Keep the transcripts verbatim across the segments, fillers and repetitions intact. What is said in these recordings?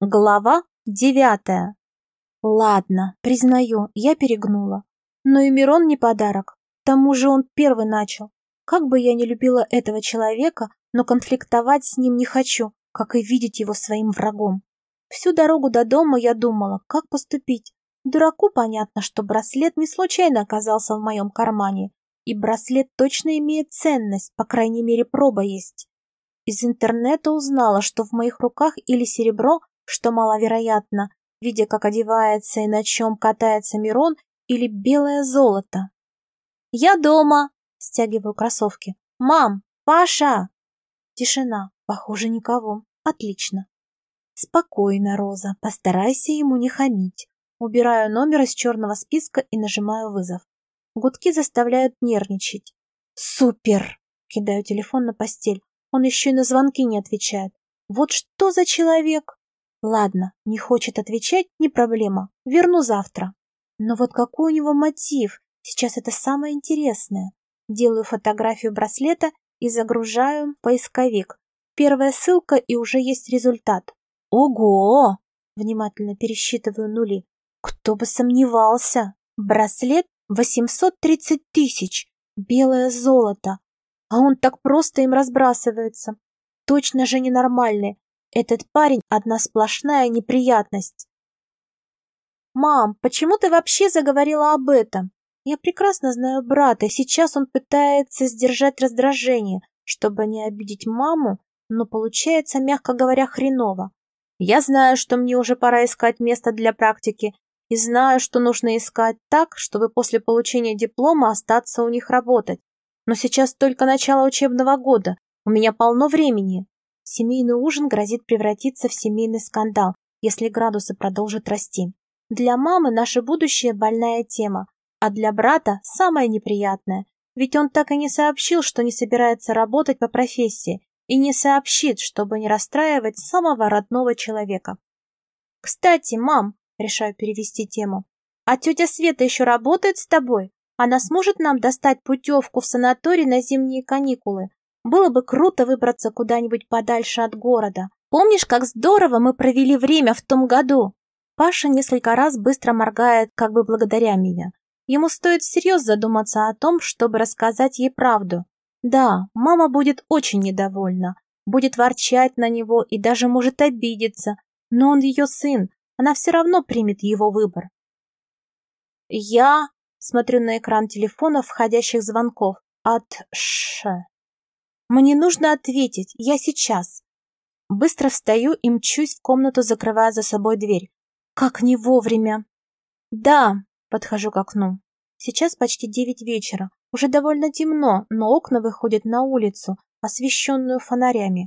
Глава девятая. Ладно, признаю, я перегнула. Но и Мирон не подарок. К тому же он первый начал. Как бы я ни любила этого человека, но конфликтовать с ним не хочу, как и видеть его своим врагом. Всю дорогу до дома я думала, как поступить. Дураку понятно, что браслет не случайно оказался в моем кармане. И браслет точно имеет ценность, по крайней мере, проба есть. Из интернета узнала, что в моих руках или серебро, что маловероятно, видя, как одевается и на чем катается Мирон, или белое золото. «Я дома!» — стягиваю кроссовки. «Мам! Паша!» Тишина. Похоже, никого. Отлично. Спокойно, Роза, постарайся ему не хамить. Убираю номер из черного списка и нажимаю вызов. Гудки заставляют нервничать. Супер! Кидаю телефон на постель. Он еще и на звонки не отвечает. Вот что за человек? Ладно, не хочет отвечать, не проблема. Верну завтра. Но вот какой у него мотив? Сейчас это самое интересное. Делаю фотографию браслета и загружаю в поисковик. Первая ссылка, и уже есть результат. Ого! Внимательно пересчитываю нули. Кто бы сомневался. Браслет восемьсот тридцать тысяч. Белое золото. А он так просто им разбрасывается. Точно же ненормальный. Этот парень одна сплошная неприятность. «Мам, почему ты вообще заговорила об этом? Я прекрасно знаю брата, и сейчас он пытается сдержать раздражение, чтобы не обидеть маму, но получается, мягко говоря, хреново. Я знаю, что мне уже пора искать место для практики, и знаю, что нужно искать так, чтобы после получения диплома остаться у них работать. Но сейчас только начало учебного года, у меня полно времени. Семейный ужин грозит превратиться в семейный скандал, если градусы продолжат расти. Для мамы наше будущее больная тема, а для брата самое неприятное, ведь он так и не сообщил, что не собирается работать по профессии, и не сообщит, чтобы не расстраивать самого родного человека. «Кстати, мам», — решаю перевести тему, «а тетя Света еще работает с тобой? Она сможет нам достать путевку в санаторий на зимние каникулы? Было бы круто выбраться куда-нибудь подальше от города. Помнишь, как здорово мы провели время в том году?» Паша несколько раз быстро моргает, как бы благодаря меня. Ему стоит всерьез задуматься о том, чтобы рассказать ей правду. Да, мама будет очень недовольна, будет ворчать на него и даже может обидеться, но он ее сын, она все равно примет его выбор. Я смотрю на экран телефона входящих звонков от Ш. Мне нужно ответить, я сейчас. Быстро встаю и мчусь в комнату, закрывая за собой дверь. Как не вовремя. Да, подхожу к окну. Сейчас почти девять вечера. Уже довольно темно, но окна выходят на улицу, освещенную фонарями.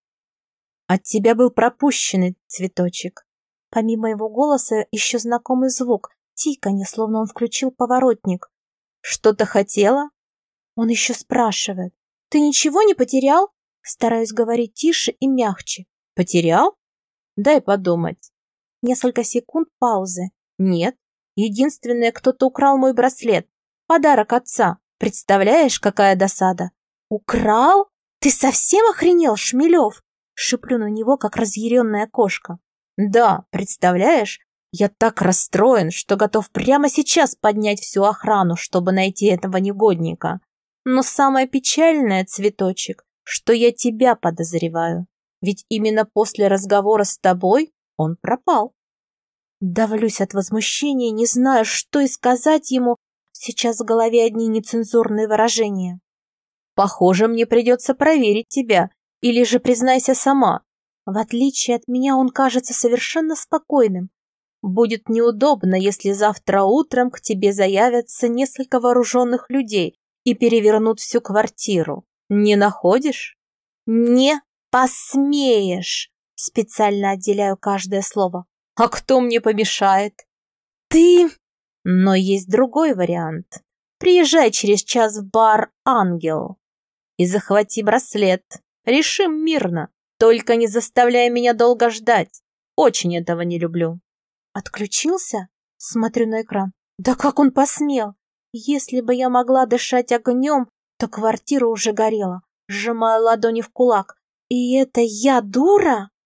От тебя был пропущенный цветочек. Помимо его голоса еще знакомый звук, тиканье, словно он включил поворотник. Что-то хотела? Он еще спрашивает. Ты ничего не потерял? Стараюсь говорить тише и мягче. Потерял? Дай подумать. Несколько секунд паузы. Нет. Единственное, кто-то украл мой браслет. Подарок отца. Представляешь, какая досада? Украл? Ты совсем охренел, Шмелев? Шиплю на него, как разъяренная кошка. Да, представляешь? Я так расстроен, что готов прямо сейчас поднять всю охрану, чтобы найти этого негодника. Но самое печальное, цветочек, что я тебя подозреваю. Ведь именно после разговора с тобой он пропал. Давлюсь от возмущения, не знаю, что и сказать ему. Сейчас в голове одни нецензурные выражения. Похоже, мне придется проверить тебя. Или же признайся сама. В отличие от меня, он кажется совершенно спокойным. Будет неудобно, если завтра утром к тебе заявятся несколько вооруженных людей и перевернут всю квартиру. Не находишь? Не посмеешь. Специально отделяю каждое слово. А кто мне помешает? Ты... Но есть другой вариант. Приезжай через час в бар «Ангел» и захвати браслет. Решим мирно. Только не заставляй меня долго ждать. Очень этого не люблю. Отключился? Смотрю на экран. Да как он посмел? Если бы я могла дышать огнем, то квартира уже горела. Сжимаю ладони в кулак. И это я дура?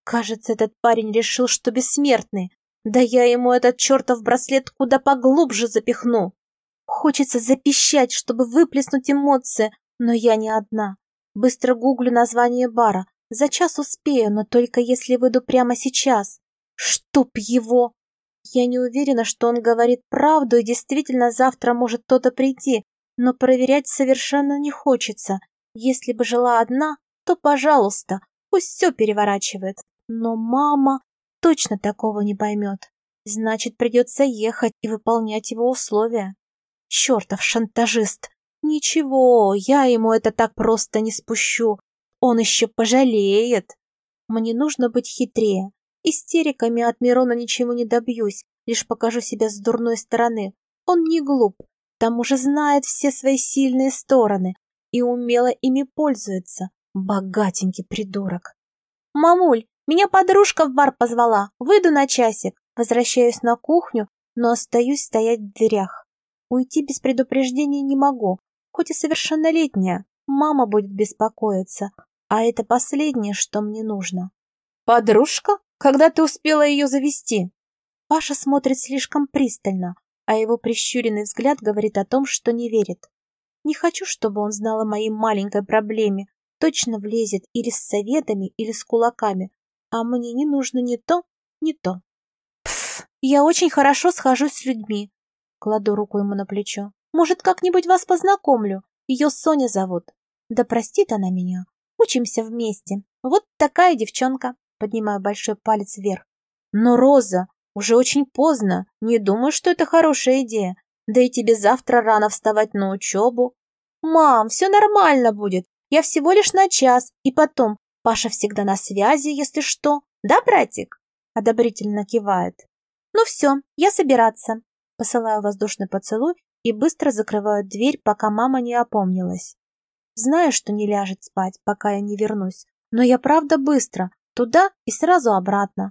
Кажется, этот парень решил, что бессмертный. Да я ему этот чертов браслет куда поглубже запихну. Хочется запищать, чтобы выплеснуть эмоции, но я не одна. Быстро гуглю название бара. За час успею, но только если выйду прямо сейчас. Чтоб его! Я не уверена, что он говорит правду, и действительно завтра может кто-то прийти, но проверять совершенно не хочется. Если бы жила одна, то, пожалуйста, пусть все переворачивает. Но мама точно такого не поймет. Значит, придется ехать и выполнять его условия. Чертов шантажист! Ничего, я ему это так просто не спущу. Он еще пожалеет. Мне нужно быть хитрее. Истериками от Мирона ничего не добьюсь, лишь покажу себя с дурной стороны. Он не глуп, к тому же знает все свои сильные стороны и умело ими пользуется. Богатенький придурок. «Мамуль, меня подружка в бар позвала. Выйду на часик». Возвращаюсь на кухню, но остаюсь стоять в дверях. Уйти без предупреждения не могу, хоть и совершеннолетняя. Мама будет беспокоиться, а это последнее, что мне нужно. «Подружка? Когда ты успела ее завести?» Паша смотрит слишком пристально, а его прищуренный взгляд говорит о том, что не верит. Не хочу, чтобы он знал о моей маленькой проблеме, точно влезет или с советами, или с кулаками, а мне не нужно ни то, ни то. «Пф, я очень хорошо схожусь с людьми», — кладу руку ему на плечо. «Может, как-нибудь вас познакомлю? Ее Соня зовут. Да простит она меня. Учимся вместе. Вот такая девчонка», — поднимаю большой палец вверх. «Но, Роза, уже очень поздно. Не думаю, что это хорошая идея. Да и тебе завтра рано вставать на учебу». «Мам, все нормально будет. Я всего лишь на час. И потом, Паша всегда на связи, если что. Да, братик?» Одобрительно кивает. «Ну все, я собираться». Посылаю воздушный поцелуй и быстро закрываю дверь, пока мама не опомнилась. Знаю, что не ляжет спать, пока я не вернусь, но я правда быстро, туда и сразу обратно.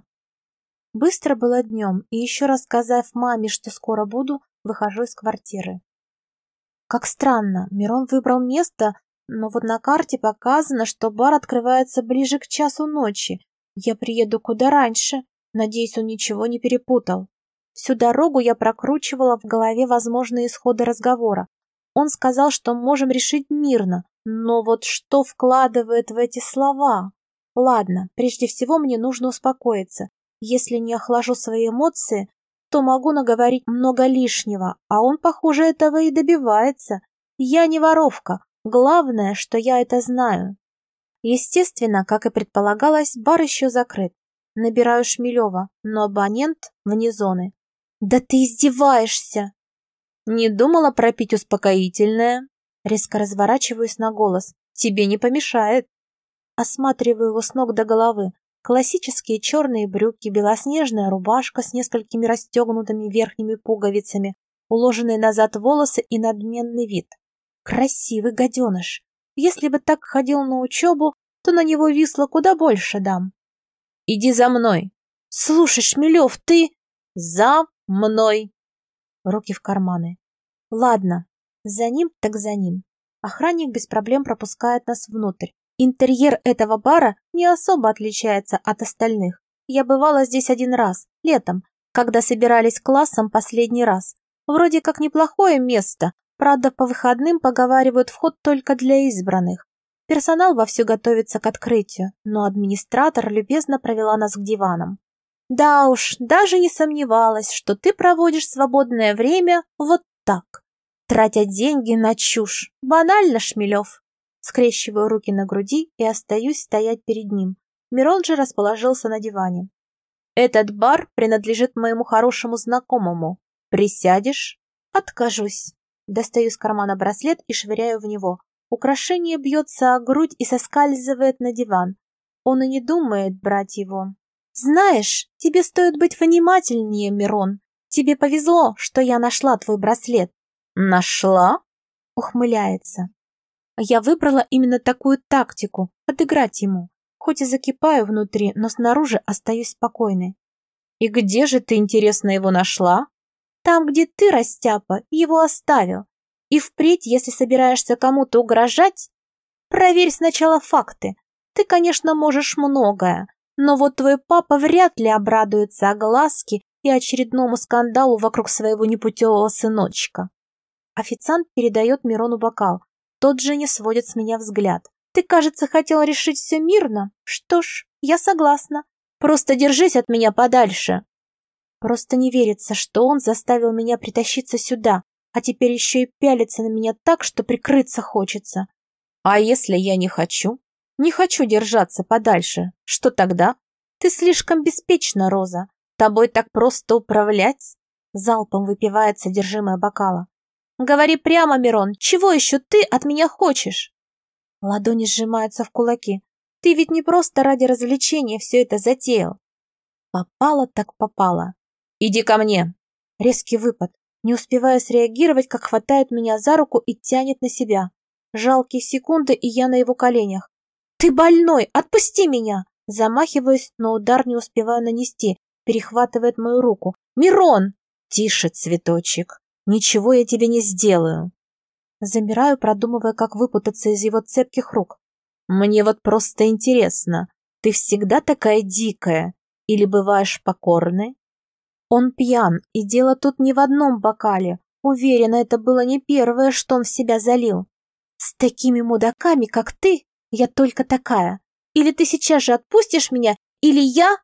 Быстро было днем, и еще раз сказав маме, что скоро буду, выхожу из квартиры. Как странно, Мирон выбрал место, но вот на карте показано, что бар открывается ближе к часу ночи. Я приеду куда раньше. Надеюсь, он ничего не перепутал. Всю дорогу я прокручивала в голове возможные исходы разговора. Он сказал, что можем решить мирно, но вот что вкладывает в эти слова? Ладно, прежде всего мне нужно успокоиться. Если не охлажу свои эмоции, то могу наговорить много лишнего, а он, похоже, этого и добивается. Я не воровка, главное, что я это знаю. Естественно, как и предполагалось, бар еще закрыт. Набираю Шмелева, но абонент вне зоны. «Да ты издеваешься!» «Не думала пропить успокоительное?» Резко разворачиваюсь на голос. «Тебе не помешает». Осматриваю его с ног до головы. Классические черные брюки, белоснежная рубашка с несколькими расстегнутыми верхними пуговицами, уложенные назад волосы и надменный вид. Красивый гаденыш. Если бы так ходил на учебу, то на него висло куда больше дам. «Иди за мной!» «Слушай, Шмелев, ты...» «За мной!» Руки в карманы. «Ладно, за ним так за ним». Охранник без проблем пропускает нас внутрь. Интерьер этого бара не особо отличается от остальных. Я бывала здесь один раз, летом, когда собирались классом последний раз. Вроде как неплохое место, правда, по выходным поговаривают вход только для избранных. Персонал вовсю готовится к открытию, но администратор любезно провела нас к диванам. «Да уж, даже не сомневалась, что ты проводишь свободное время вот так, тратя деньги на чушь. Банально, Шмелев». Скрещиваю руки на груди и остаюсь стоять перед ним. Мирон же расположился на диване. «Этот бар принадлежит моему хорошему знакомому. Присядешь?» «Откажусь». Достаю из кармана браслет и швыряю в него. Украшение бьется о грудь и соскальзывает на диван. Он и не думает брать его. «Знаешь, тебе стоит быть внимательнее, Мирон. Тебе повезло, что я нашла твой браслет». «Нашла?» — ухмыляется. Я выбрала именно такую тактику — подыграть ему. Хоть и закипаю внутри, но снаружи остаюсь спокойной. «И где же ты, интересно, его нашла?» «Там, где ты, растяпа, его оставил. И впредь, если собираешься кому-то угрожать, проверь сначала факты. Ты, конечно, можешь многое, Но вот твой папа вряд ли обрадуется огласке и очередному скандалу вокруг своего непутевого сыночка. Официант передает Мирону бокал. Тот же не сводит с меня взгляд. Ты, кажется, хотел решить все мирно. Что ж, я согласна. Просто держись от меня подальше. Просто не верится, что он заставил меня притащиться сюда, а теперь еще и пялится на меня так, что прикрыться хочется. А если я не хочу? Не хочу держаться подальше. Что тогда? Ты слишком беспечна, Роза. Тобой так просто управлять? Залпом выпивает содержимое бокала. Говори прямо, Мирон, чего еще ты от меня хочешь? Ладони сжимаются в кулаки. Ты ведь не просто ради развлечения все это затеял. Попало так попало. Иди ко мне. Резкий выпад. Не успеваю среагировать, как хватает меня за руку и тянет на себя. Жалкие секунды, и я на его коленях. Ты больной, отпусти меня! Замахиваюсь, но удар не успеваю нанести. Перехватывает мою руку. Мирон! Тише, цветочек. Ничего я тебе не сделаю. Замираю, продумывая, как выпутаться из его цепких рук. Мне вот просто интересно, ты всегда такая дикая или бываешь покорной? Он пьян, и дело тут не в одном бокале. Уверена, это было не первое, что он в себя залил. С такими мудаками, как ты, я только такая. Или ты сейчас же отпустишь меня, или я...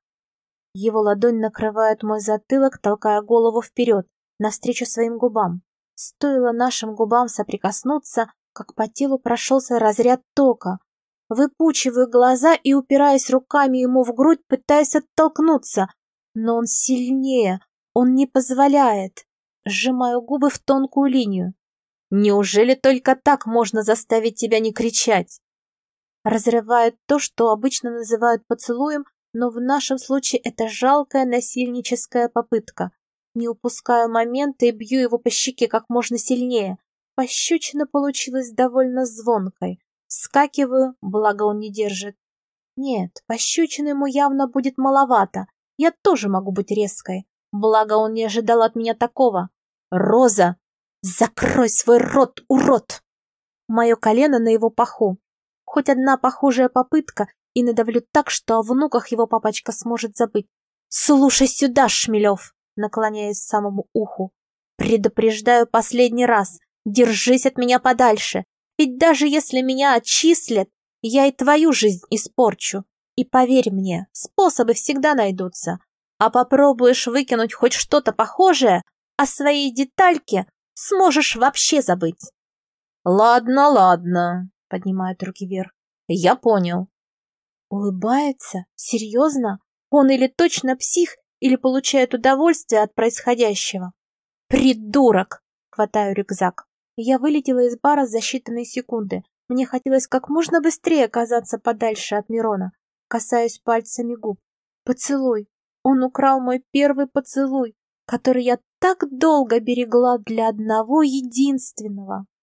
Его ладонь накрывает мой затылок, толкая голову вперед, навстречу своим губам. Стоило нашим губам соприкоснуться, как по телу прошелся разряд тока. Выпучиваю глаза и упираясь руками ему в грудь, пытаясь оттолкнуться. Но он сильнее, он не позволяет. Сжимаю губы в тонкую линию. Неужели только так можно заставить тебя не кричать? Разрывает то, что обычно называют поцелуем, но в нашем случае это жалкая насильническая попытка. Не упускаю момента и бью его по щеке как можно сильнее. Пощечина получилась довольно звонкой. Вскакиваю, благо он не держит. Нет, пощечины ему явно будет маловато. Я тоже могу быть резкой. Благо он не ожидал от меня такого. Роза, закрой свой рот, урод! Мое колено на его паху. Хоть одна похожая попытка, и надавлю так, что о внуках его папочка сможет забыть. Слушай сюда, Шмелев! Наклоняясь к самому уху. Предупреждаю последний раз. Держись от меня подальше. Ведь даже если меня отчислят, я и твою жизнь испорчу. И поверь мне, способы всегда найдутся. А попробуешь выкинуть хоть что-то похожее, о своей детальке сможешь вообще забыть. Ладно, ладно, поднимает руки вверх. Я понял. Улыбается? Серьезно? Он или точно псих, или получает удовольствие от происходящего. Придурок! Хватаю рюкзак. Я вылетела из бара за считанные секунды. Мне хотелось как можно быстрее оказаться подальше от Мирона. Касаюсь пальцами губ. Поцелуй. Он украл мой первый поцелуй, который я так долго берегла для одного единственного.